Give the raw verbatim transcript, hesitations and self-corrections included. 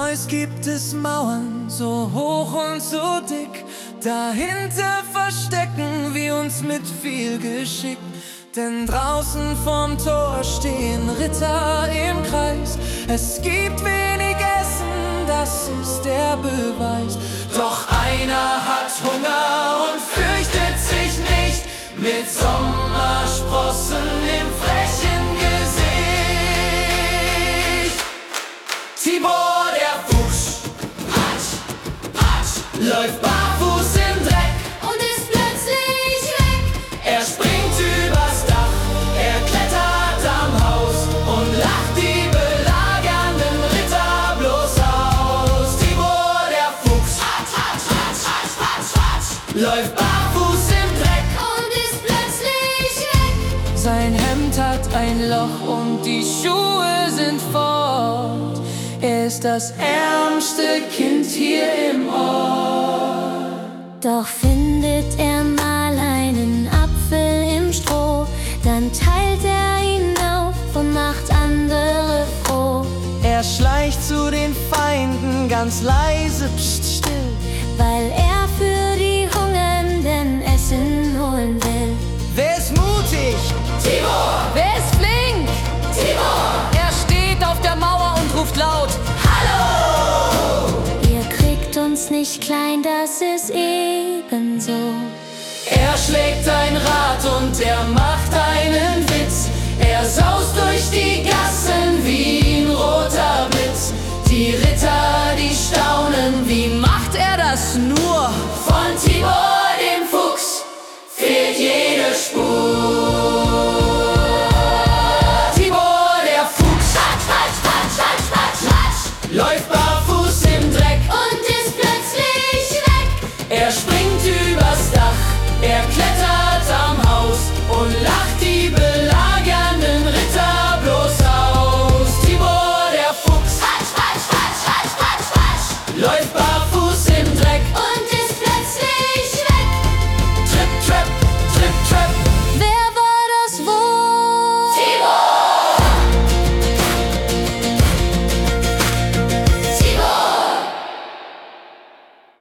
Neuss gibt es Mauern, so hoch und so dick. Dahinter verstecken wir uns mit viel Geschick. Denn draußen vorm Tor stehen Ritter im Kreis. Es gibt wenig Essen, das ist der Beweis. Doch einer hat Hunger und fürchtet sich nicht. Mit Sommersprossen im frechen Gesicht. Tibor, der Fuchs, Patsch, Patsch, läuft barfuß im Dreck und ist plötzlich weg. Er springt übers Dach, er klettert am Haus und lacht die belagernden Ritter bloß aus. Tibor, der Fuchs, Patsch, Patsch, Patsch, Patsch, Patsch, Patsch, läuft barfuß im Dreck und ist plötzlich weg. Sein Hemd hat ein Loch und die Schuhe sind fort. Er ist das ärmste Kind hier im Ort. Doch findet er mal einen Apfel im Stroh, dann teilt er ihn auf und macht andere froh. Er schleicht zu den Feinden ganz leise, pst, still, weil er für die Hungernden Essen holen will. Wer ist mutig? Tibor! Wer ist flink? Tibor! Er steht auf der Mauer und ruft laut: Hallo! Ihr kriegt uns nicht klein, das ist ebenso. Er schlägt ein Rad und er macht einen Witz. Er saust durch die Gassen wie ein roter Blitz. Die Ritter, die staunen, wie macht er das nur? Von Tibor, dem Fuchs, fehlt jede Spur. Tibor, der Fuchs, patsch, patsch, patsch, patsch, patsch, patsch, läuft barfuß im Dreck Und ist plötzlich weg. Er springt übers Dach, er klettert am Haus und lacht die belagernden Ritter bloß aus. Tibor, der Fuchs, patsch, patsch, patsch, patsch, patsch, patsch, läuft barfuß